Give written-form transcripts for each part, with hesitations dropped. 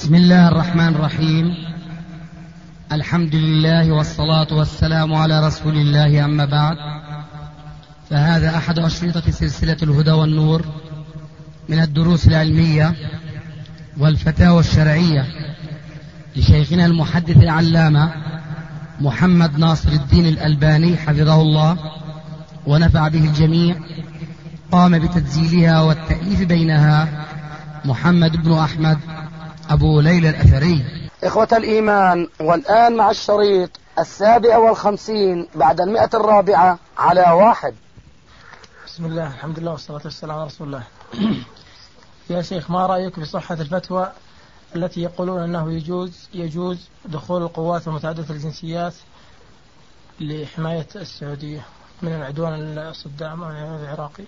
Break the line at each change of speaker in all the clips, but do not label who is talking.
بسم الله الرحمن الرحيم. الحمد لله والصلاة والسلام على رسول الله، أما بعد، فهذا أحد أشرطة سلسلة الهدى والنور من الدروس العلمية والفتاوى الشرعية لشيخنا المحدث العلامة محمد ناصر الدين الألباني حفظه الله ونفع به الجميع. قام بتسجيلها والتأليف بينها محمد بن أحمد أبو ليلى الأثري.
إخوة الإيمان، والآن مع الشريط 57 بعد 104 على 1.
بسم الله، الحمد لله والصلاة والسلام على رسول الله. يا شيخ، ما رأيك في صحة الفتوى التي يقولون أنه يجوز دخول القوات المتعددة الجنسيات لحماية السعودية من العدوان صدام العراقي؟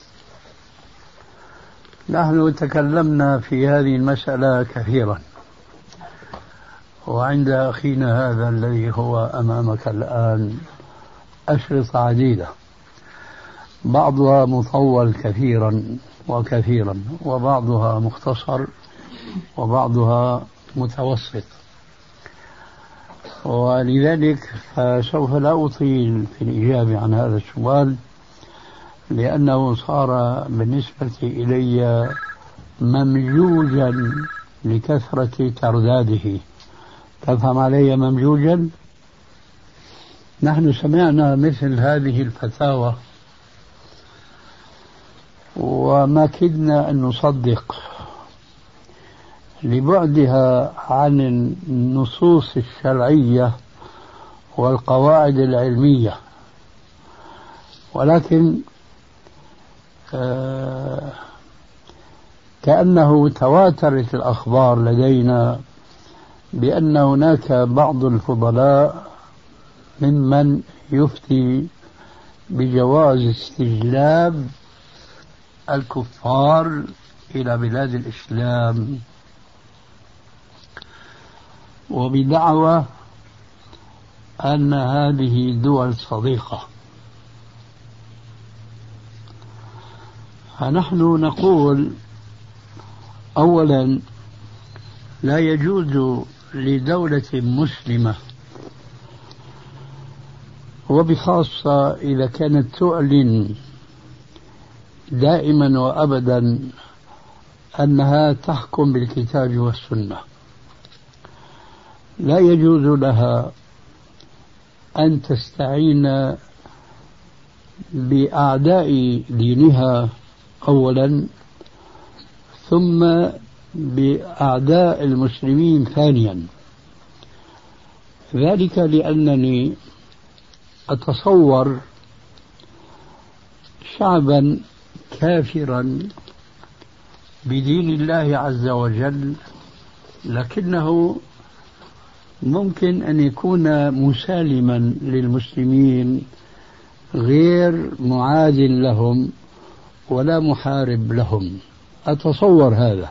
نحن تكلمنا في هذه المسألة كثيرا، وعند أخينا هذا الذي هو أمامك الآن أشرطة عديدة، بعضها مطول كثيرا وبعضها مختصر وبعضها متوسط، ولذلك سوف لا أطيل في الإجابة عن هذا السؤال، لأنه صار بالنسبة إلي ممجوجا لكثرة ترداده. تفهم علي ممجوجا؟ نحن سمعنا مثل هذه الفتاوى وما كدنا أن نصدق لبعدها عن النصوص الشرعية والقواعد العلمية، ولكن كأنه تواترت الأخبار لدينا بأن هناك بعض الفضلاء ممن يفتي بجواز استجلاب الكفار إلى بلاد الإسلام، وبدعوى أن هذه دول صديقة. فنحن نقول أولا لا يجوز لدولة مسلمة، وبخاصة إذا كانت تعلن دائما وأبدا أنها تحكم بالكتاب والسنة، لا يجوز لها أن تستعين بأعداء دينها أولا، ثم بأعداء المسلمين ثانيا. ذلك لأنني أتصور شعبا كافرا بدين الله عز وجل، لكنه ممكن أن يكون مسالما للمسلمين غير معاد لهم ولا محارب لهم، أتصور هذا.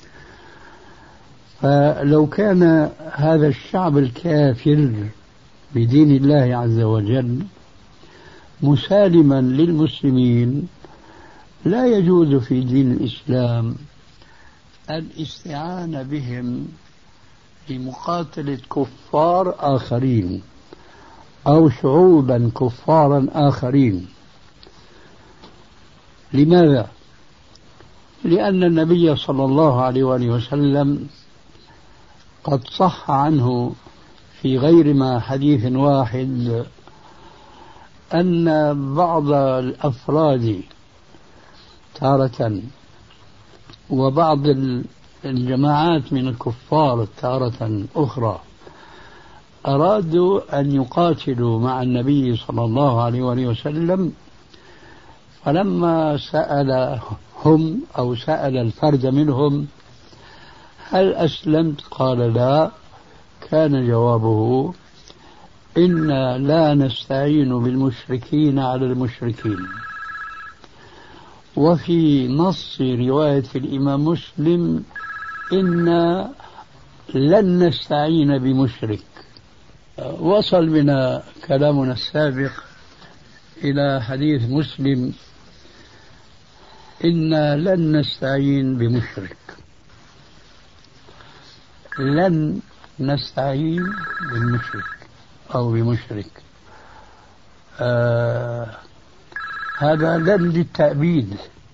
فلو كان هذا الشعب الكافر بدين الله عز وجل مسالما للمسلمين، لا يجوز في دين الإسلام الاستعانة بهم لمقاتلة كفار آخرين أو شعوبا كفارا آخرين. لماذا؟ لأن النبي صلى الله عليه وآله وسلم قد صح عنه في غير ما حديث واحد أن بعض الأفراد تارة وبعض الجماعات من الكفار تارة أخرى أرادوا أن يقاتلوا مع النبي صلى الله عليه وآله وسلم، فلما سألهم أو سأل الفرد منهم هل أسلمت؟ قال لا. كان جوابه إنا لا نستعين بالمشركين على المشركين. وفي نص رواية الإمام مسلم إنا لن نستعين بمشرك. وصل بنا كلامنا السابق إلى حديث مسلم إنا لن نستعين بمشرك. لن نستعين بالمشرك أو بمشرك. هذا لن للتأبيد.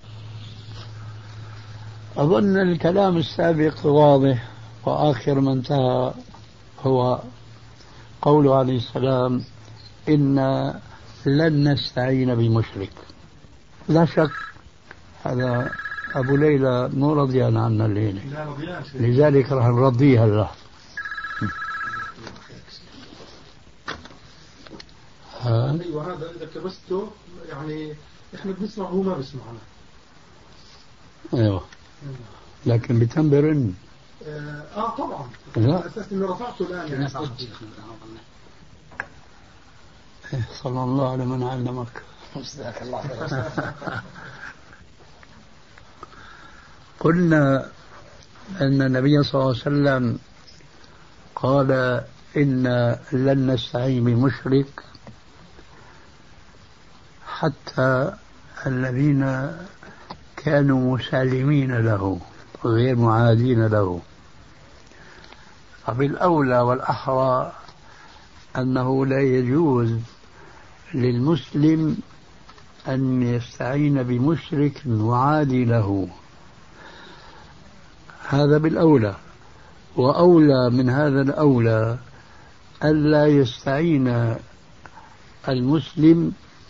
أظن الكلام السابق واضح، وآخر ما انتهى هو قوله عليه السلام: إنا لن نستعين بمشرك. لا شك هذا أبو ليلى مو رضيان عنا الليلة، لذلك راح نرضيها له.
ايوه هذا اذا كبسته يعني احنا بنسمع وهو ما بيسمعنا.
ايوه لكن بتنبرن.
طبعا.
لا
اساس اني رفعته الان يعني.
صلى الله على من علمك.
جزاك الله خير.
قلنا أن النبي صلى الله عليه وسلم قال: إن لن نستعين بمشرك حتى الذين كانوا مسالمين له غير معادين له. فبالأولى والأحرى أنه لا يجوز للمسلم أن يستعين بمشرك معادي له، هذا بالأولى. وأولى من هذا الأولى ألا يستعين المسلم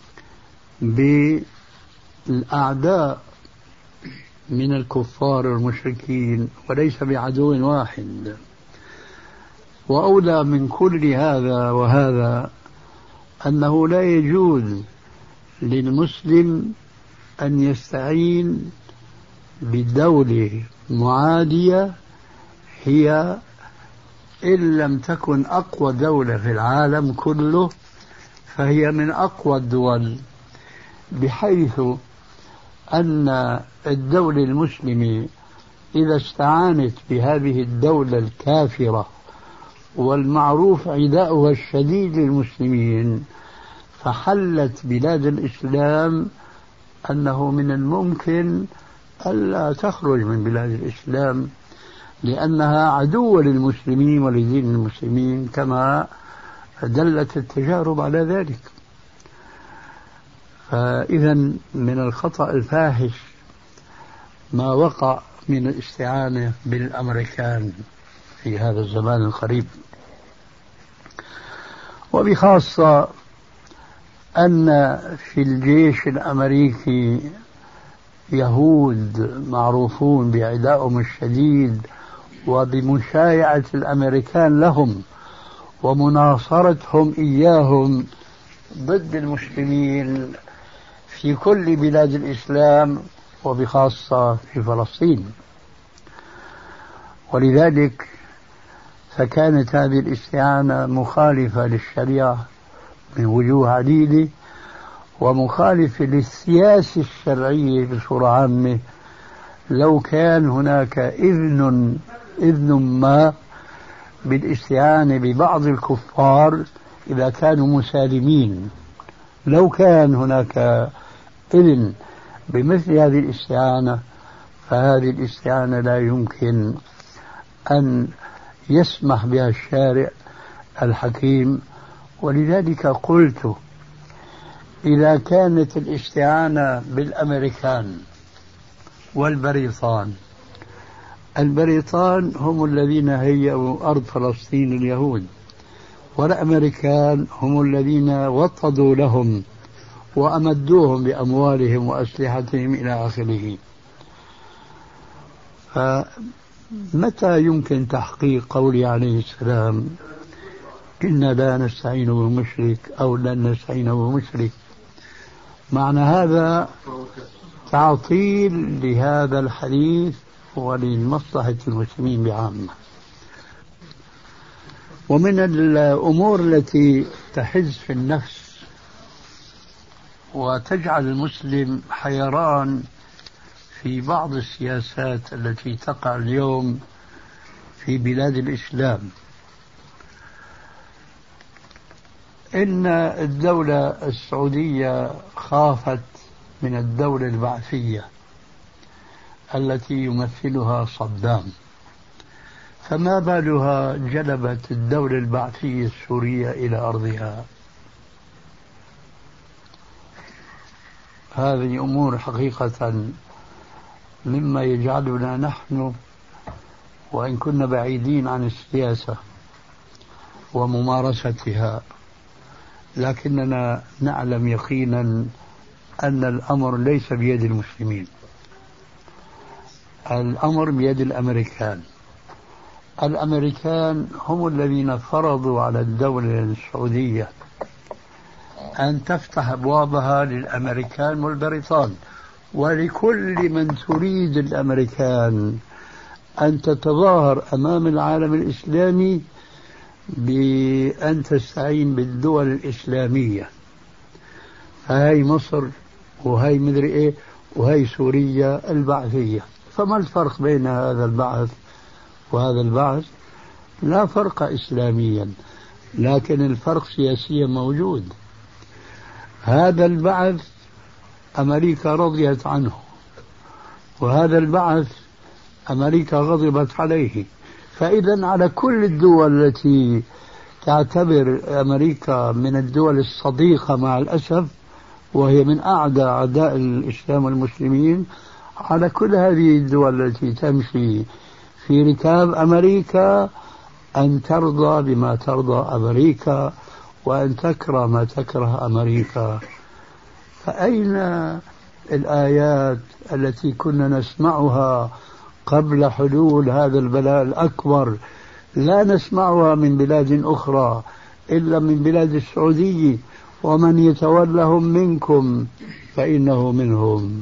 بالأعداء من الكفار والمشركين، وليس بعدو واحد. وأولى من كل هذا وهذا أنه لا يجوز للمسلم أن يستعين بدولة معادية هي إن لم تكن أقوى دولة في العالم كله فهي من أقوى الدول، بحيث أن الدولة المسلمة إذا استعانت بهذه الدولة الكافرة والمعروف عداؤها الشديد للمسلمين فحلت بلاد الإسلام، أنه من الممكن ألا تخرج من بلاد الإسلام لأنها عدوة للمسلمين ولدين المسلمين، كما دلت التجارب على ذلك. فإذا من الخطأ الفاحش ما وقع من الاستعانة بالأمريكان في هذا الزمان القريب، وبخاصة أن في الجيش الأمريكي يهود معروفون بعدائهم الشديد وبمشايعة الأمريكان لهم ومناصرتهم إياهم ضد المسلمين في كل بلاد الإسلام وبخاصة في فلسطين. ولذلك فكانت هذه الاستعانة مخالفة للشريعة من وجوه عديدة، ومخالفة للسياسة الشرعية بصورة عامة. لو كان هناك إذن ما بالاستعانة ببعض الكفار إذا كانوا مسالمين، لو كان هناك إذن بمثل هذه الاستعانة، فهذه الاستعانة لا يمكن أن يسمح بها الشارع الحكيم. ولذلك قلت إذا كانت الاستعانة بالأمريكان والبريطان، البريطان هم الذين هيئوا أرض فلسطين لليهود، والأمريكان هم الذين وطدوا لهم وأمدوهم بأموالهم وأسلحتهم إلى آخره. فمتى يمكن تحقيق قوله عليه السلام: إنا لا نستعين بمشرك أو لن نستعين بمشرك؟ معنى هذا تعطيل لهذا الحديث ولمصلحة المسلمين بعامة. ومن الأمور التي تحز في النفس وتجعل المسلم حيران في بعض السياسات التي تقع اليوم في بلاد الإسلام، إن الدولة السعودية خافت من الدولة البعثية التي يمثلها صدام، فما بالها جلبت الدولة البعثية السورية إلى أرضها؟ هذه أمور حقيقة مما يجعلنا نحن وإن كنا بعيدين عن السياسة وممارستها، لكننا نعلم يقينا أن الأمر ليس بيد المسلمين، الأمر بيد الأمريكان. الأمريكان هم الذين فرضوا على الدولة السعودية أن تفتح أبوابها للأمريكان والبريطان ولكل من تريد الأمريكان أن تتظاهر أمام العالم الإسلامي بأن تستعين بالدول الإسلامية. هاي مصر وهي مدري إيه وهي سوريا البعثية. فما الفرق بين هذا البعث وهذا البعث؟ لا فرق إسلاميا، لكن الفرق سياسيا موجود. هذا البعث أمريكا رضيت عنه، وهذا البعث أمريكا غضبت عليه. فإذا على كل الدول التي تعتبر أمريكا من الدول الصديقة مع الأسف، وهي من أعداء الإسلام والمسلمين، على كل هذه الدول التي تمشي في ركاب أمريكا أن ترضى بما ترضى أمريكا وأن تكره ما تكره أمريكا. فأين الآيات التي كنا نسمعها قبل حلول هذا البلاء الأكبر؟ لا نسمعها من بلاد أخرى إلا من بلاد السعودية: ومن يتولهم منكم فإنه منهم.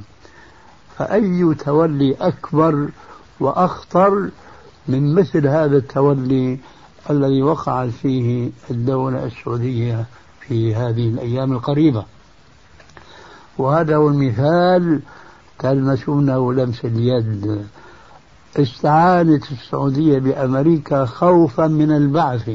فأي تولي أكبر وأخطر من مثل هذا التولي الذي وقعت فيه الدولة السعودية في هذه الأيام القريبة؟ وهذا هو المثال تلمسونه لمس اليد. استعانت السعودية بأمريكا خوفا من البعث،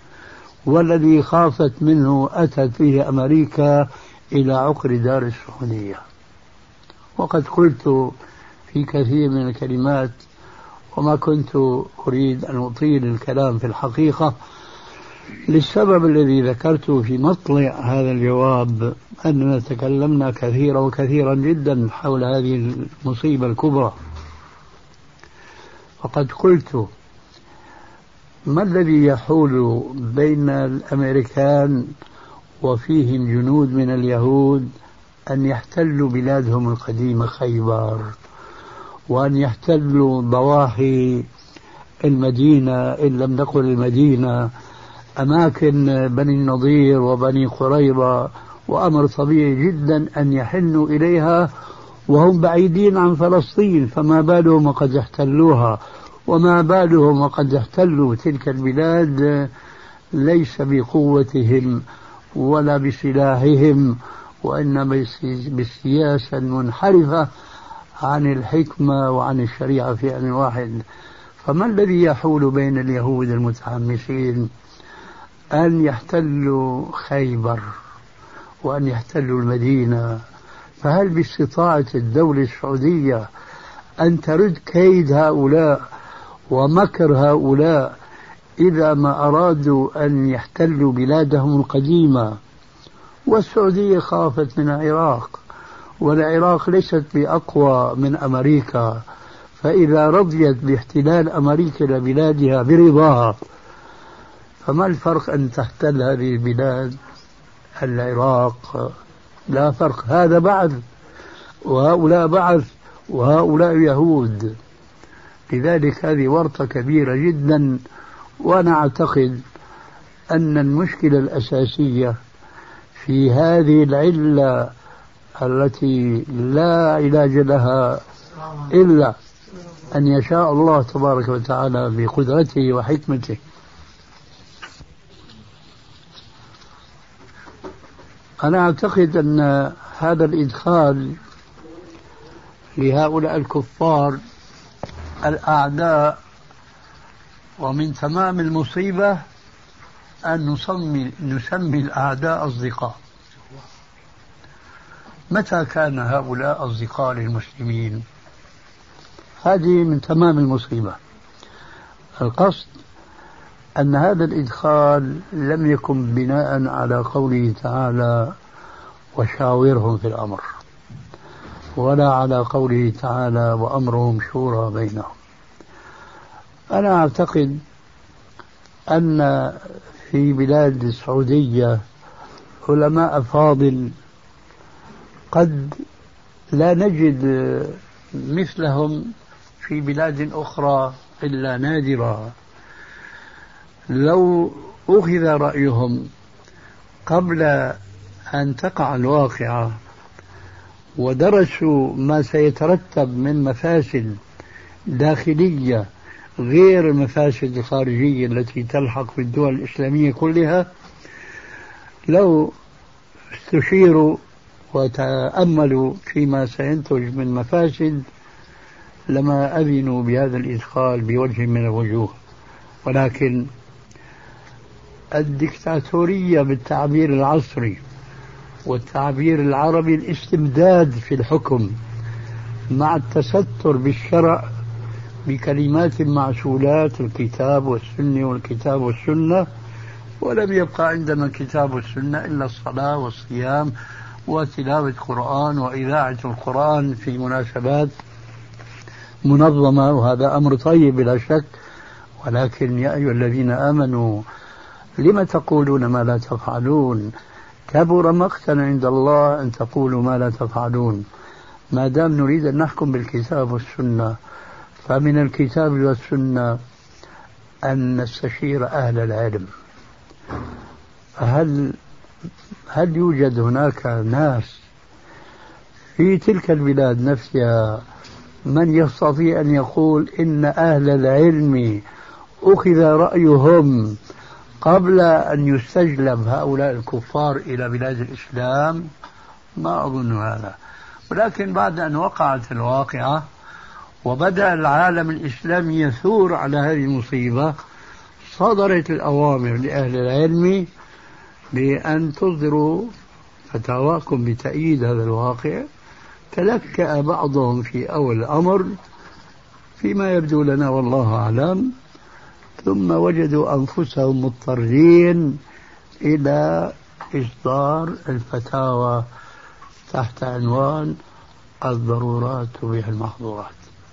والذي خافت منه أتت فيه أمريكا إلى عقر دار السعودية. وقد قلت في كثير من الكلمات، وما كنت أريد أن أطيل الكلام في الحقيقة للسبب الذي ذكرته في مطلع هذا الجواب، أننا تكلمنا كثيرا وكثيرا جدا حول هذه المصيبة الكبرى. فقد قلت: ما الذي يحول بين الأمريكان وفيهم جنود من اليهود أن يحتلوا بلادهم القديمة خيبر، وأن يحتلوا ضواحي المدينة إن لم نقل المدينة، أماكن بني النضير وبني قريظة، وأمر طبيعي جدا أن يحنوا إليها وهم بعيدين عن فلسطين؟ فما بالهم وقد احتلوها، وما بالهم وقد احتلوا تلك البلاد ليس بقوتهم ولا بسلاحهم، وإنما بالسياسة المنحرفة عن الحكمة وعن الشريعة في آن واحد. فما الذي يحول بين اليهود المتحمسين أن يحتلوا خيبر وأن يحتلوا المدينة؟ فهل باستطاعة الدولة السعودية أن ترد كيد هؤلاء ومكر هؤلاء إذا ما أرادوا أن يحتلوا بلادهم القديمة؟ والسعودية خافت من العراق، والعراق ليست بأقوى من أمريكا، فإذا رضيت باحتلال أمريكا لبلادها برضاها، فما الفرق أن تحتل هذه البلاد العراق؟ لا فرق. هذا بعث وهؤلاء بعث وهؤلاء يهود. لذلك هذه ورطة كبيرة جدا. وأنا أعتقد أن المشكلة الأساسية في هذه العلة التي لا علاج لها إلا أن يشاء الله تبارك وتعالى بقدرته وحكمته. أنا أعتقد أن هذا الإدخال لهؤلاء الكفار الأعداء، ومن تمام المصيبة أن نسمي الأعداء أصدقاء. متى كان هؤلاء أصدقاء للمسلمين؟ هذه من تمام المصيبة. القصد أن هذا الإدخال لم يكن بناء على قوله تعالى وشاورهم في الأمر، ولا على قوله تعالى وأمرهم شورى بينهم. أنا أعتقد أن في بلاد السعودية علماء فاضل قد لا نجد مثلهم في بلاد أخرى إلا نادرا. لو أخذ رأيهم قبل أن تقع الواقعة ودرسوا ما سيترتب من مفاسد داخلية غير المفاسد الخارجية التي تلحق بالدول الإسلامية كلها، لو استشيروا وتأملوا فيما سينتج من مفاسد لما أذنوا بهذا الإدخال بوجه من الوجوه. ولكن الدكتاتورية بالتعبير العصري والتعبير العربي الاستمداد في الحكم مع التستر بالشرع بكلمات معسولات الكتاب والسنة والكتاب والسنة، ولم يبقى عندنا الكتاب والسنة إلا الصلاة والصيام وتلاوة القرآن وإذاعة القرآن في مناسبات منظمة، وهذا أمر طيب بلا شك. ولكن يا أيها الذين آمنوا لم تقولون ما لا تفعلون كبر مقتا عند الله أن تقولوا ما لا تفعلون. ما دام نريد أن نحكم بالكتاب والسنة فمن الكتاب والسنة أن نستشير أهل العلم. هل يوجد هناك ناس في تلك البلاد نفسها من يستطيع أن يقول إن أهل العلم أخذ رأيهم قبل أن يستجلب هؤلاء الكفار إلى بلاد الإسلام؟ ما أظن هذا. ولكن بعد أن وقعت الواقعة وبدأ العالم الإسلامي يثور على هذه المصيبة صدرت الأوامر لأهل العلم بأن تصدروا فتاواكم بتأييد هذا الواقع. تلكأ بعضهم في أول الأمر فيما يبدو لنا والله أعلم، ثم وجدوا أنفسهم مضطرين إلى إصدار الفتاوى تحت عنوان الضرورات تبيح المحظورات.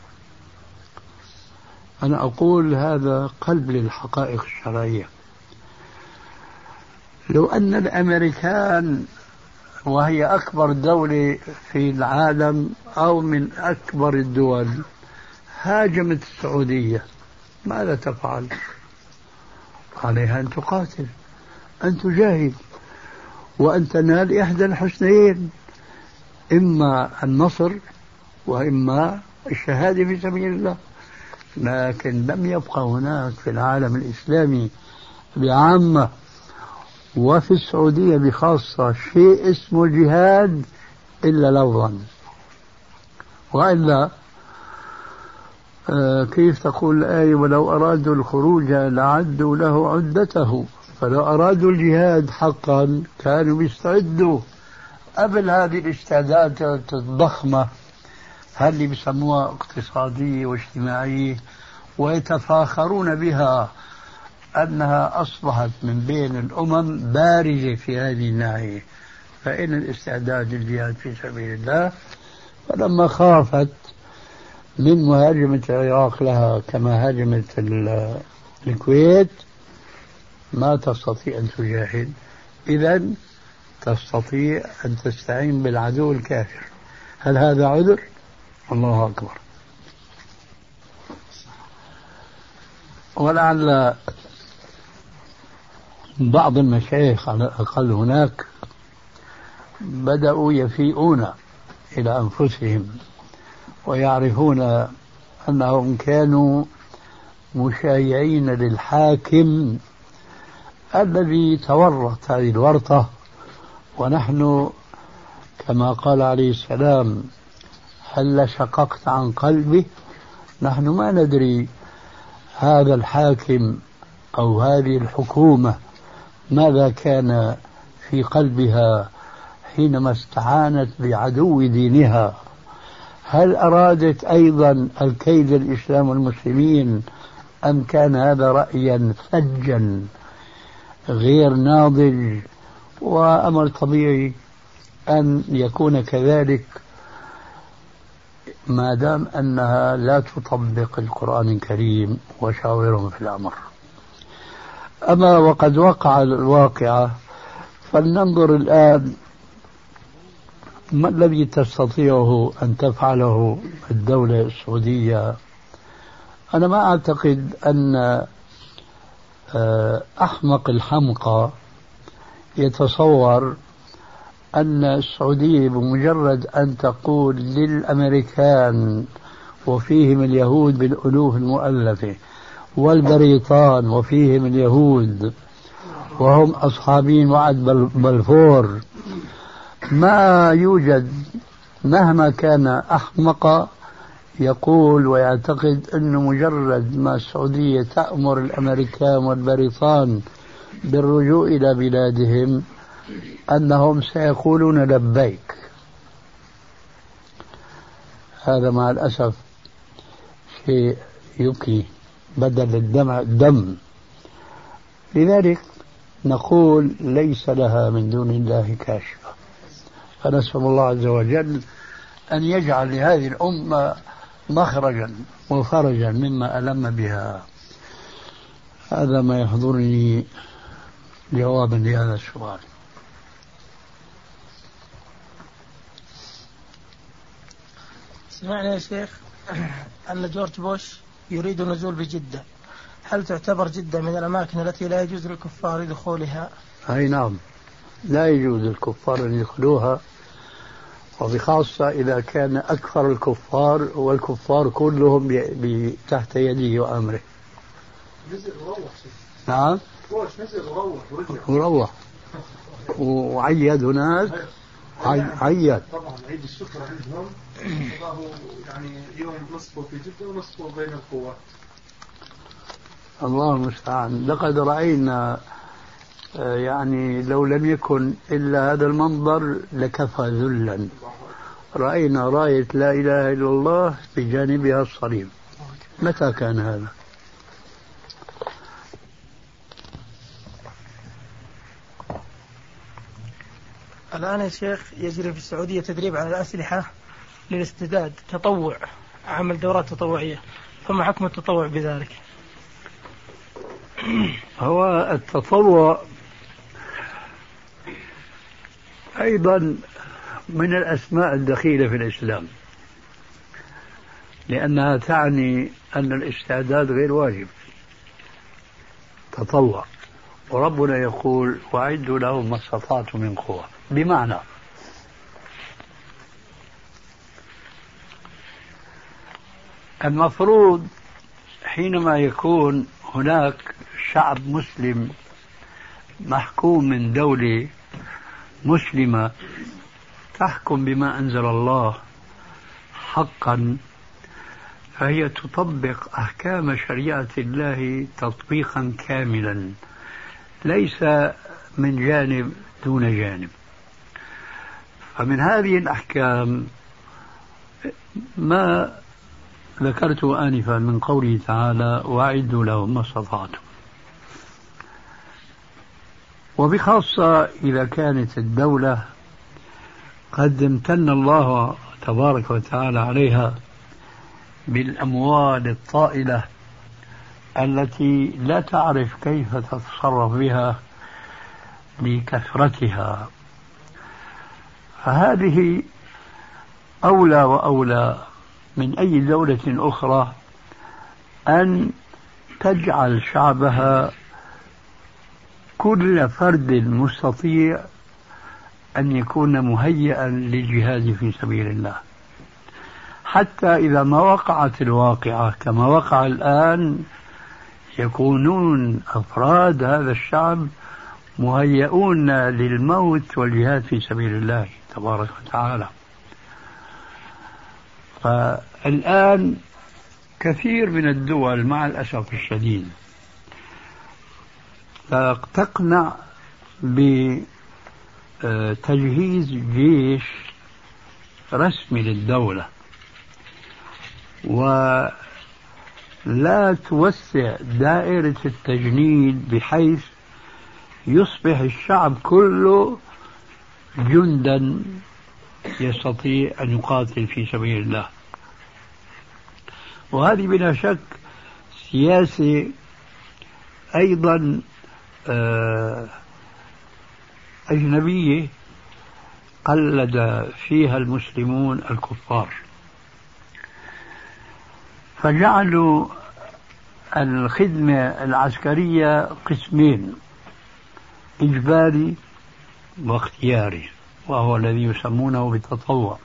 أنا أقول هذا قلب للحقائق الشرعية. لو أن الأمريكان وهي أكبر دولة في العالم أو من أكبر الدول هاجمت السعودية ماذا تفعل؟ عليها أن تقاتل، أن تجاهد، وأن تنال إحدى الحسنيين، إما النصر وإما الشهادة في سبيل الله. لكن لم يبقى هناك في العالم الإسلامي بعامة وفي السعودية بخاصة شيء اسمه جهاد إلا لفظا. وإلا كيف تقول الآية ولو أرادوا الخروج لعدوا له عدته، فلو أرادوا الجهاد حقا كانوا بيستعدوا قبل هذه الاستعدادات الضخمة اللي بيسموها اقتصادية واجتماعية ويتفاخرون بها أنها أصبحت من بين الأمم بارزة في هذه الناحية. فإن الاستعداد للجهاد في سبيل الله، فلما خافت من مهاجمة العراق لها كما هاجمت الكويت ما تستطيع أن تجاهد، إذن تستطيع أن تستعين بالعدو الكافر. هل هذا عذر؟ الله أكبر. ولعل بعض المشايخ على الأقل هناك بدأوا يفيئون إلى أنفسهم ويعرفون أنهم كانوا مشايعين للحاكم الذي تورط هذه الورطة. ونحن كما قال عليه السلام هل شققت عن قلبه، نحن ما ندري هذا الحاكم أو هذه الحكومة ماذا كان في قلبها حينما استعانت بعدو دينها. هل أرادت أيضا الكيد الإسلام والمسلمين أم كان هذا رأيا فجا غير ناضج؟ وأمر طبيعي أن يكون كذلك ما دام أنها لا تطبق القرآن الكريم وشاورهم في الأمر. أما وقد وقع الواقعة، فلننظر الآن ما الذي تستطيعه أن تفعله الدولة السعودية. أنا ما أعتقد أن أحمق الحمقى يتصور أن السعودية بمجرد أن تقول للأمريكان وفيهم اليهود بالألوف المؤلفة والبريطان وفيهم اليهود وهم أصحابين وعد بلفور، ما يوجد مهما كان أحمق يقول ويعتقد أنه مجرد ما السعودية تأمر الأمريكان والبريطان بالرجوع إلى بلادهم أنهم سيقولون لبيك. هذا مع الأسف شيء يبكي بدل الدمع دم. لذلك نقول ليس لها من دون الله كاشفة، فنسأل الله عز وجل أن يجعل لهذه الأمة مخرجا وفرجا مما ألم بها. هذا ما يحضرني جوابا لهذا السؤال.
سمعنا يا شيخ أن جورج بوش يريد النزول بجدة، هل تعتبر جدة من الأماكن التي لا يجوز للكفار دخولها؟
أي نعم، لا يجوز للكفار أن يدخلوها، وبخاصة إذا كان أكثر الكفار والكفار كلهم تحت يده وأمره.
نزل وروح.
نعم
بوش نزل
وروح وعيد هناك. عيد
طبعا عيد الشكر عندهم، الله يعني يوم نصفه في جدة ونصفه بين القوات.
الله المستعان. لقد رأينا يعني لو لم يكن إلا هذا المنظر لكفى ذلا. رأينا راية لا إله إلا الله بجانبها الصليب. متى كان هذا؟
الآن يا شيخ يجري في السعودية تدريب على الأسلحة للاستعداد تطوع، عمل دورات تطوعية، فما حكم التطوع بذلك؟
هو التطوع أيضا من الأسماء الدخيلة في الإسلام، لأنها تعني أن الاستعداد غير واجب، تطوع. وربنا يقول وأعدوا لهم ما استطعتم من قوة، بمعنى المفروض حينما يكون هناك شعب مسلم محكوم من دولة مسلمة تحكم بما أنزل الله حقا، فهي تطبق أحكام شريعة الله تطبيقا كاملا، ليس من جانب دون جانب. فمن هذه الأحكام ما ذكرته آنفا من قوله تعالى وأعدوا لهم ما استطعتم. وبخاصة إذا كانت الدولة قد امتن الله تبارك وتعالى عليها بالأموال الطائلة التي لا تعرف كيف تتصرف بها لكثرتها، فهذه أولى وأولى من أي دولة أخرى أن تجعل شعبها كل فرد مستطيع أن يكون مهيئا للجهاد في سبيل الله، حتى إذا ما وقعت الواقعة كما وقع الآن يكونون أفراد هذا الشعب مهيئون للموت والجهاد في سبيل الله تبارك وتعالى. فالآن كثير من الدول مع الأسف الشديد تقنع بتجهيز جيش رسمي للدولة، لا توسع دائرة التجنيد بحيث يصبح الشعب كله جندا يستطيع أن يقاتل في سبيل الله. وهذه بلا شك سياسة أيضا أجنبية قلد فيها المسلمون الكفار، فجعلوا الخدمة العسكرية قسمين: إجباري واختياري، وهو الذي يسمونه بالتطوع.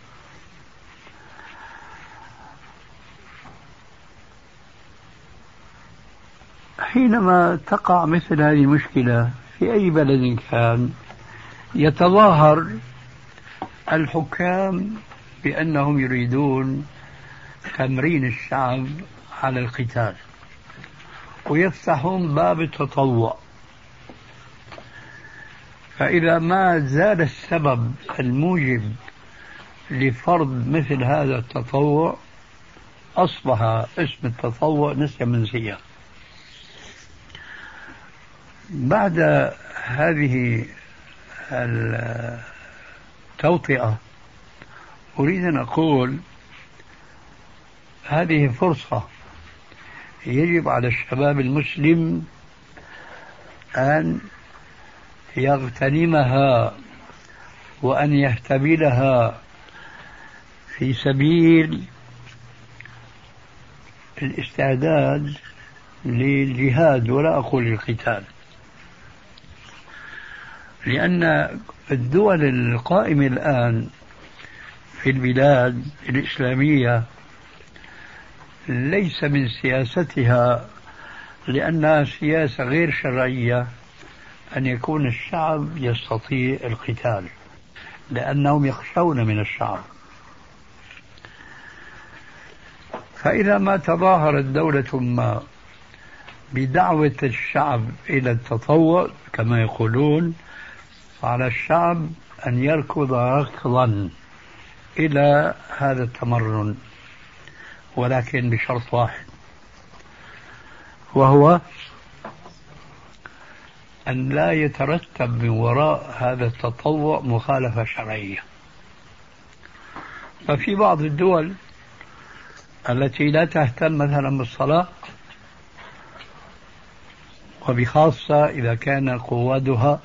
حينما تقع مثل هذه المشكلة في أي بلد كان، يتظاهر الحكام بأنهم يريدون تمرين الشعب على القتال، ويفتحون باب التطوع. فإذا ما زال السبب الموجب لفرض مثل هذا التطوع، أصبح اسم التطوع نسيا منسيا. بعد هذه التوطئة أريد أن أقول هذه فرصة يجب على الشباب المسلم أن يغتنمها وأن يهتبلها في سبيل الاستعداد للجهاد، ولا أقول القتال، لأن الدول القائمة الآن في البلاد الإسلامية ليس من سياستها، لأنها سياسة غير شرعية، أن يكون الشعب يستطيع القتال، لأنهم يخشون من الشعب. فإذا ما تظاهرت دولة ما بدعوة الشعب إلى التطوع كما يقولون، فعلى الشعب أن يركض ركضا إلى هذا التمرن، ولكن بشرط واحد، وهو أن لا يترتب من وراء هذا التطوع مخالفة شرعية. ففي بعض الدول التي لا تهتم مثلا بالصلاة، وبخاصة إذا كان قوادها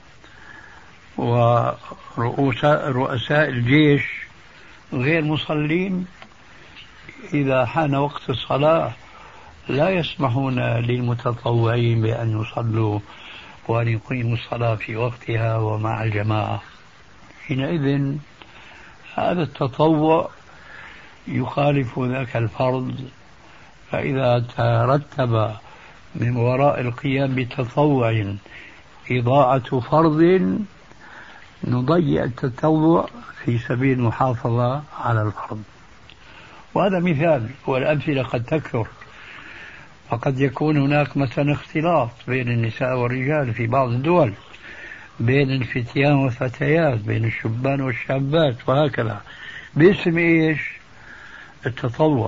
ورؤساء الجيش غير مصلين، إذا حان وقت الصلاة لا يسمحون للمتطوعين بأن يصلوا وأن يقيموا الصلاة في وقتها ومع الجماعة. حينئذ هذا التطوع يخالف ذاك الفرض، فإذا ترتب من وراء القيام بتطوع إضاعة فرض، نضيع التطوع في سبيل المحافظة على الفرض. وهذا مثال، والأمثلة قد تكثر، فقد يكون هناك مثلا اختلاط بين النساء والرجال في بعض الدول، بين الفتيان والفتيات، بين الشبان والشابات، وهكذا، باسم إيش؟ التطوع.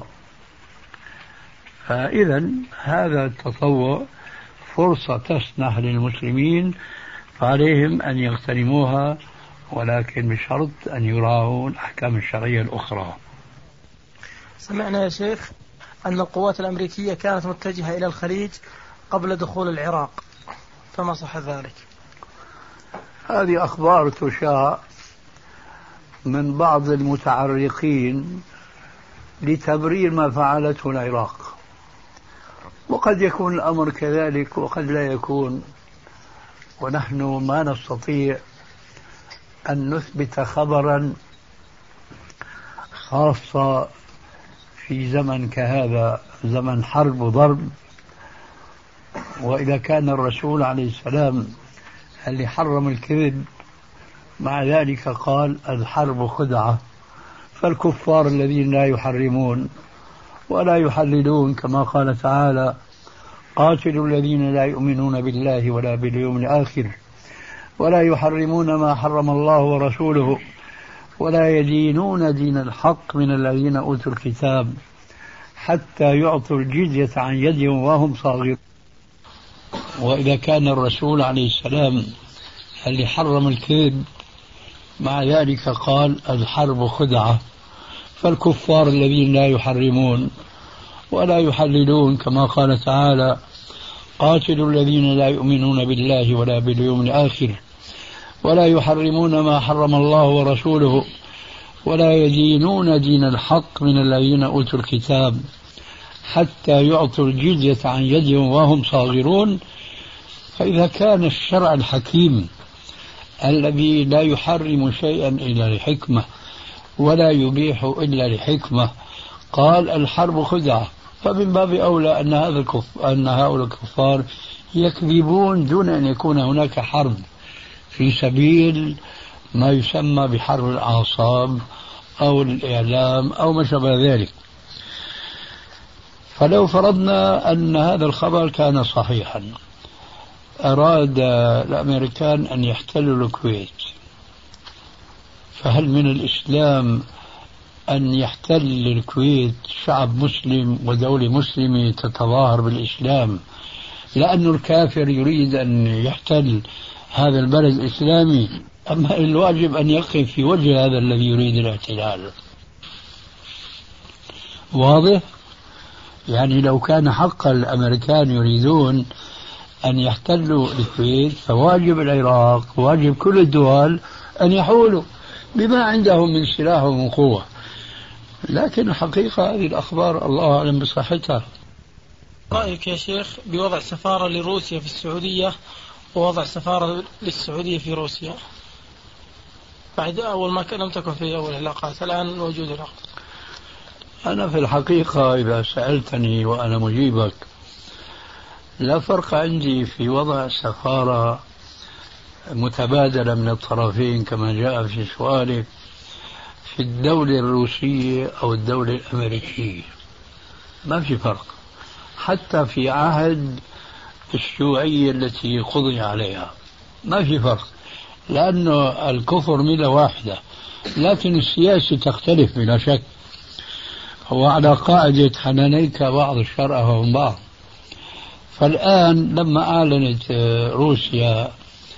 فإذا هذا التطوع فرصة تسنح للمسلمين، فعليهم أن يغتنموها، ولكن بشرط أن يراعوا الأحكام الشرعية الأخرى.
سمعنا يا شيخ أن القوات الأمريكية كانت متجهة إلى الخليج قبل دخول العراق، فما صح ذلك؟
هذه أخبار تشاع من بعض المتعرقين لتبرير ما فعلته العراق، وقد يكون الأمر كذلك وقد لا يكون، ونحن ما نستطيع أن نثبت خبرا خاصة في زمن كهذا، زمن حرب وضرب. وإذا كان الرسول عليه السلام اللي حرم الكذب، مع ذلك قال الحرب خدعة، فالكفار الذين لا يحرمون ولا يحللون، كما قال تعالى قاتلوا الذين لا يؤمنون بالله ولا باليوم الآخر ولا يحرمون ما حرم الله ورسوله ولا يدينون دين الحق من الذين أوتوا الكتاب حتى يعطوا الجزية عن يد وهم صاغرون. وإذا كان الرسول عليه السلام اللي حرم الكذب مع ذلك قال الحرب خدعة، فالكفار الذين لا يحرمون ولا يحللون كما قال تعالى قاتلوا الذين لا يؤمنون بالله ولا باليوم الآخر ولا يحرمون ما حرم الله ورسوله ولا يدينون دين الحق من الذين أوتوا الكتاب حتى يعطوا الجزية عن يد وهم صاغرون. فإذا كان الشرع الحكيم الذي لا يحرم شيئا إلا لحكمة ولا يبيح إلا لحكمة قال الحرب خدعة، فمن باب أولى أن هؤلاء الكفار يكذبون دون أن يكون هناك حرب في سبيل ما يسمى بحرب الأعصاب أو الإعلام أو ما شابه ذلك. فلو فرضنا أن هذا الخبر كان صحيحا، أراد الأمريكان أن يحتلوا الكويت، فهل من الإسلام أن يحتل الكويت شعب مسلم ودولة مسلمة تتظاهر بالإسلام لأن الكافر يريد أن يحتل هذا البلد الإسلامي؟ أما الواجب أن يقف في وجه هذا الذي يريد الاحتلال. واضح؟ يعني لو كان حق الأمريكان يريدون أن يحتلوا الكويت فواجب العراق واجب كل الدول أن يحولوا بما عندهم من سلاح ومن قوة. لكن الحقيقة هذه الأخبار الله أعلم بصحتها.
رأيك يا شيخ بوضع سفارة لروسيا في السعودية ووضع سفارة للسعودية في روسيا بعد أول ما لم تكن في أول علاقات، الآن موجود العقد؟
أنا في الحقيقة إذا سألتني وأنا مجيبك لا فرق عندي في وضع سفارة متبادلة من الطرفين كما جاء في سؤالك في الدولة الروسية أو الدولة الأمريكية، ما في فرق. حتى في عهد الشيوعية التي قضي عليها ما في فرق، لأنه الكفر ملة واحدة، لكن السياسة تختلف بلا شك. وعلى قاعدة حنانيك بعض الشرع هم بعض. فالآن لما أعلنت روسيا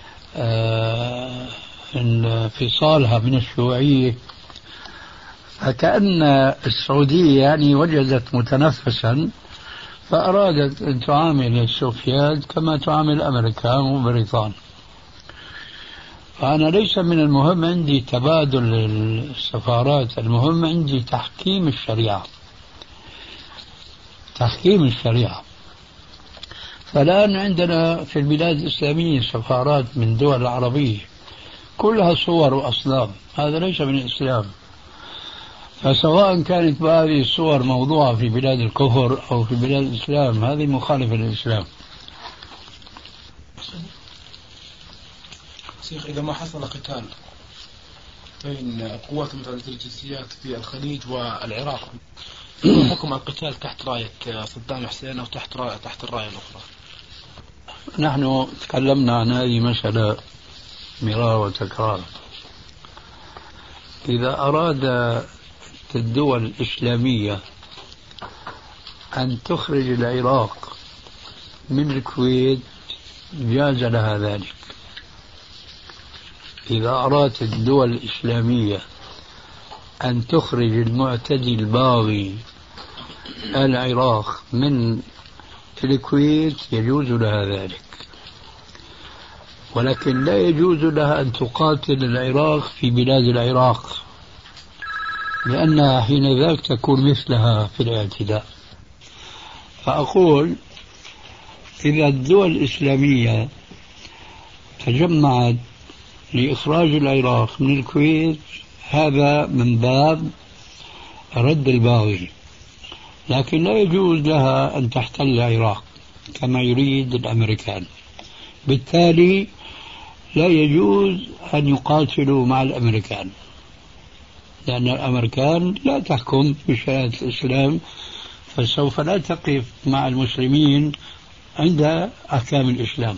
انفصالها من الشيوعية فكأن السعودية يعني وجدت متنفسا فأرادت أن تعامل السوفيات كما تعامل الأمريكان وبريطانيا. فأنا ليس من المهم عندي تبادل السفارات، المهم عندي تحكيم الشريعة. تحكيم الشريعة. فالآن عندنا في البلاد الإسلامية سفارات من دول العربية كلها صور وأصنام، هذا ليس من الإسلام. فسواء كانت هذه الصور موضوعة في بلاد الكفر أو في بلاد الإسلام هذه مخالفة للإسلام.
شيخ إذا ما حصل قتال بين قوات متعددة الجنسيات في الخليج والعراق حكم القتال تحت راية صدام حسين أو تحت الراية الأخرى؟
نحن تكلمنا عن هذه مسألة مرارا وتكرارا. إذا أراد الدول الإسلامية أن تخرج العراق من الكويت جاز لها ذلك. إذا أرادت الدول الإسلامية أن تخرج المعتدي الباغي العراق من الكويت يجوز لها ذلك، ولكن لا يجوز لها أن تقاتل العراق في بلاد العراق، لأنها حينذاك تكون مثلها في الاعتداء. فأقول إذا الدول الإسلامية تجمعت لإخراج العراق من الكويت هذا من باب رد الباغي، لكن لا يجوز لها أن تحتل العراق كما يريد الأمريكان. بالتالي لا يجوز أن يقاتلوا مع الأمريكان، لأن الأمريكان لا تحكم بشريعة الإسلام، فسوف لا تقف مع المسلمين عند أحكام الإسلام.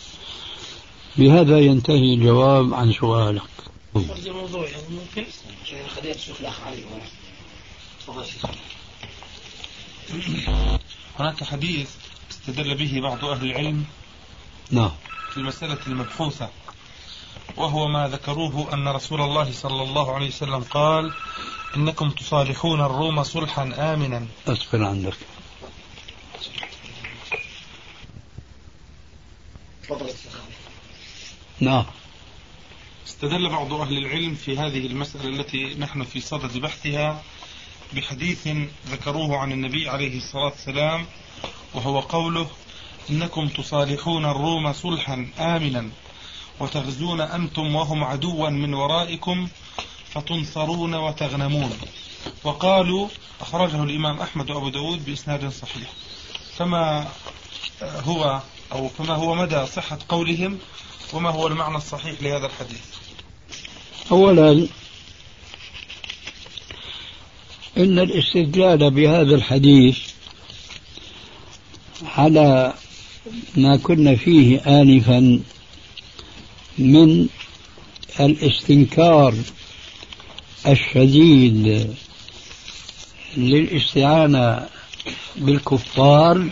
بهذا ينتهي الجواب عن سؤالك.
الموضوع ممكن
هناك حديث استدل به بعض أهل العلم
نعم
في المسألة المبحوثة، وهو ما ذكروه أن رسول الله صلى الله عليه وسلم قال: إنكم تصالحون الروم صلحا آمنا.
أسفل عندك. نعم.
استدل بعض أهل العلم في هذه المسألة التي نحن في صدد بحثها بحديث ذكروه عن النبي عليه الصلاة والسلام، وهو قوله: إنكم تصالحون الروم صلحا آمنا وتغزون أنتم وهم عدوا من ورائكم فتنصرون وتغنمون. وقالوا أخرجه الإمام أحمد وأبو داود بإسناد صحيح. فما هو مدى صحة قولهم، وما هو المعنى الصحيح لهذا الحديث؟
أولا، إن الاستدلال بهذا الحديث على ما كنا فيه آنفا من الاستنكار الشديد للاستعانة بالكفار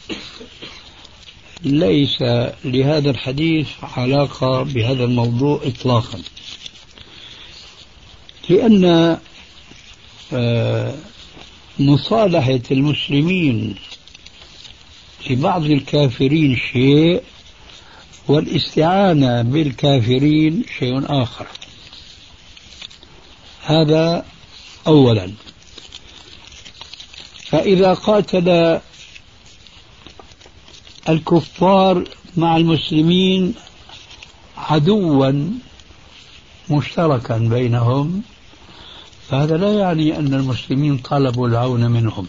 ليس لهذا الحديث علاقة بهذا الموضوع إطلاقا، لأن مصالحة المسلمين لبعض الكافرين شيء، والاستعانة بالكافرين شيء آخر. هذا أولا. فإذا قاتل الكفار مع المسلمين عدوا مشتركا بينهم، فهذا لا يعني أن المسلمين طلبوا العون منهم،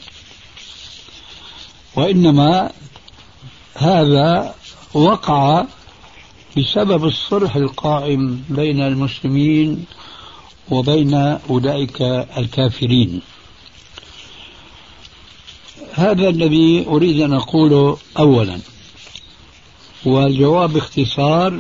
وإنما هذا وقع بسبب الصلح القائم بين المسلمين وبين أولئك الكافرين. هذا الذي أريد أن أقوله أولا. والجواب باختصار: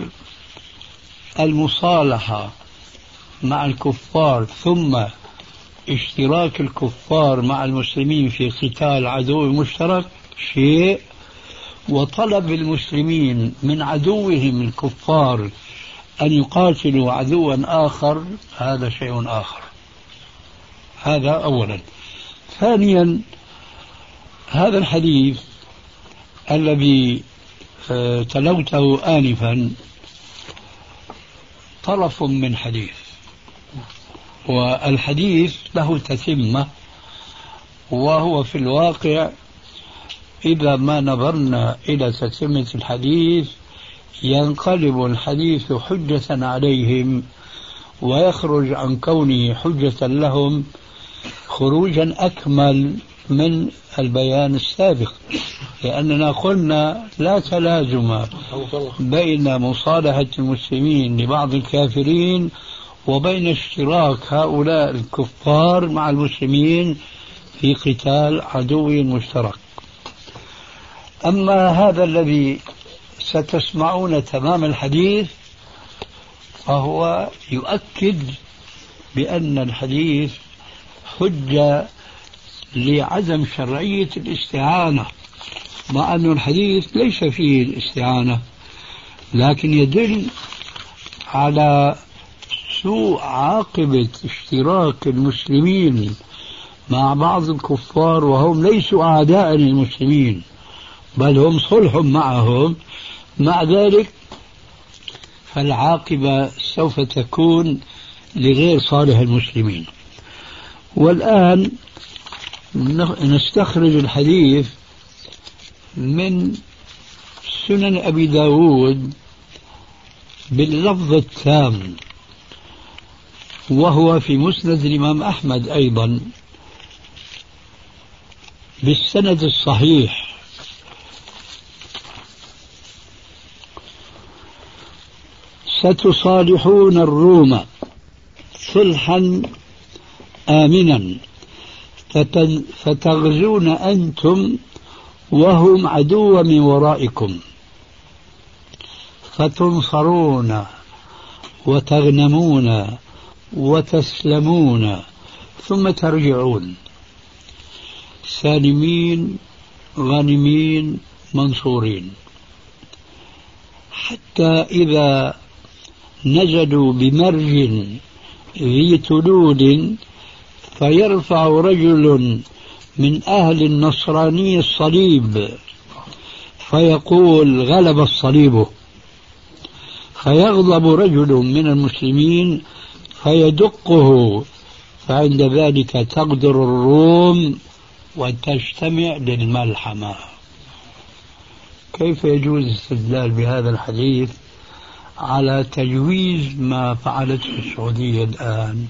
المصالحة مع الكفار ثم اشتراك الكفار مع المسلمين في قتال عدو مشترك شيء، وطلب المسلمين من عدوهم الكفار أن يقاتلوا عدوا آخر هذا شيء آخر. هذا أولا. ثانيا، هذا الحديث الذي تلوته آنفا طرف من حديث، والحديث له تتمة، وهو في الواقع إذا ما نظرنا إلى تتمة الحديث ينقلب الحديث حجة عليهم ويخرج عن كونه حجة لهم خروجا أكمل من البيان السابق، لأننا قلنا لا تلازم بين مصالحة المسلمين لبعض الكافرين وبين اشتراك هؤلاء الكفار مع المسلمين في قتال عدو مشترك. أما هذا الذي ستسمعون تمام الحديث فهو يؤكد بأن الحديث حجة لعدم شرعية الاستعانة، مع أن الحديث ليس فيه الاستعانة، لكن يدل على سوء عاقبة اشتراك المسلمين مع بعض الكفار وهم ليسوا أعداء للمسلمين بل هم صلح معهم. مع ذلك فالعاقبة سوف تكون لغير صالح المسلمين. والآن نستخرج الحديث من سنن أبي داود باللفظ التام، وهو في مسند الإمام أحمد أيضا بالسند الصحيح: ستصالحون الروم صلحا آمنا فتغزون أنتم وهم عدو من ورائكم فتنصرون وتغنمون وتسلمون ثم ترجعون. سالمين غانمين منصورين، حتى إذا نزلوا بمرج ذي تلول فيرفع رجل من أهل النصراني الصليب فيقول غلب الصليب، فيغضب رجل من المسلمين فيدقه، فعند ذلك تقدر الروم وتجتمع للملحمة. كيف يجوز الاستدلال بهذا الحديث على تجويز ما فعلته السعودية الآن؟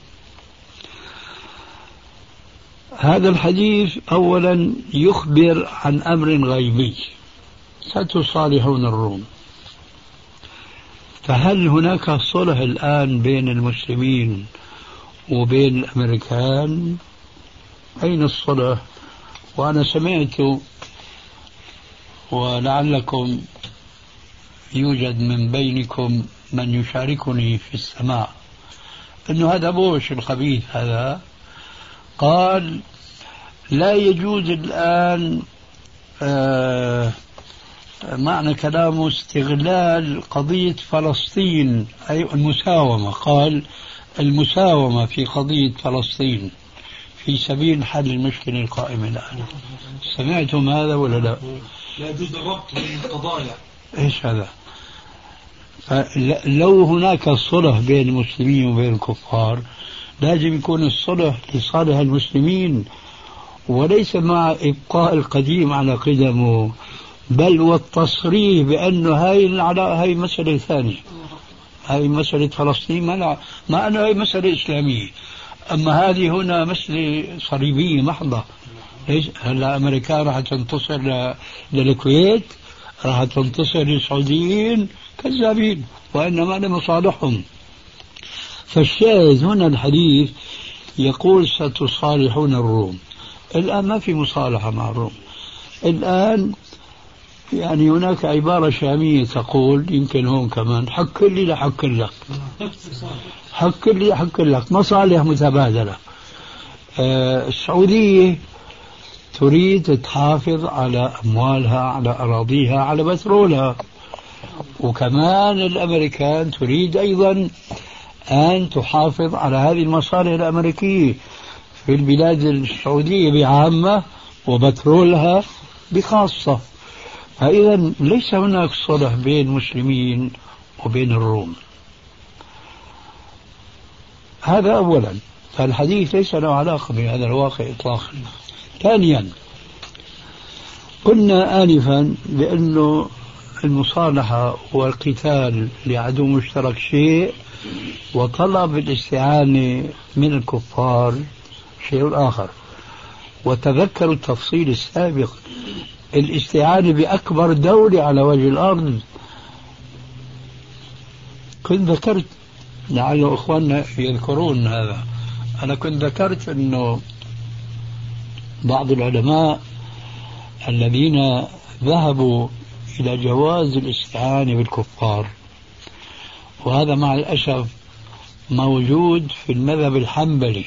هذا الحديث أولا يخبر عن أمر غيبي، ستصالحون الروم. فهل هناك صلح الآن بين المسلمين وبين الأمريكان؟ أين الصلح؟ وأنا سمعت، ولعلكم يوجد من بينكم من يشاركني في السماع، أنه هذا بوش الخبيث هذا قال لا يجوز الآن معنى كلامه استغلال قضية فلسطين، أي المساومة، قال المساومة في قضية فلسطين في سبيل حل المشكلة القائمة الآن. سمعتم هذا ولا لا؟
لا يجوز الربط بين القضايا.
إيش هذا؟ فلو هناك صلح بين المسلمين وبين الكفار لازم يكون الصلح لصالح المسلمين، وليس مع إبقاء القديم على قدمه، بل والتصريح بأنه هاي مسألة ثانية، هاي مسألة فلسطين مع أنه هاي مسألة إسلامية، أما هذه هنا مسألة صليبية محضة. هلا أمريكا راح تنتصر للكويت، راح تنتصر للسعوديين، كذابين، وإنما لمصالحهم. فالشاهد هنا الحديث يقول ستصالحون الروم. الآن ما في مصالحة مع الروم. الآن يعني هناك عبارة شامية تقول، يمكن هون كمان، حك لي لحك لك، حك لي حك لك، مصالح متبادلة. السعودية تريد تحافظ على أموالها، على أراضيها، على بترولها، وكمان الأمريكان تريد أيضا أن تحافظ على هذه المصالح الأمريكية في البلاد السعودية بعامة وبترولها بخاصة. فإذا ليس هناك صلح بين المسلمين وبين الروم. هذا أولا، فالحديث ليس له علاقة بهذا الواقع إطلاقا. ثانيا، قلنا آنفا بأنه المصالحة والقتال لعدو مشترك شيء، وطلب الاستعانة من الكفار شيء آخر. وتذكروا التفصيل السابق، الاستعانة بأكبر دولة على وجه الأرض. كنت ذكرت، لعل إخواننا يذكرون هذا، أنا كنت ذكرت أنه بعض العلماء الذين ذهبوا إلى جواز الاستعانة بالكفار، وهذا مع الأسف موجود في المذهب الحنبلي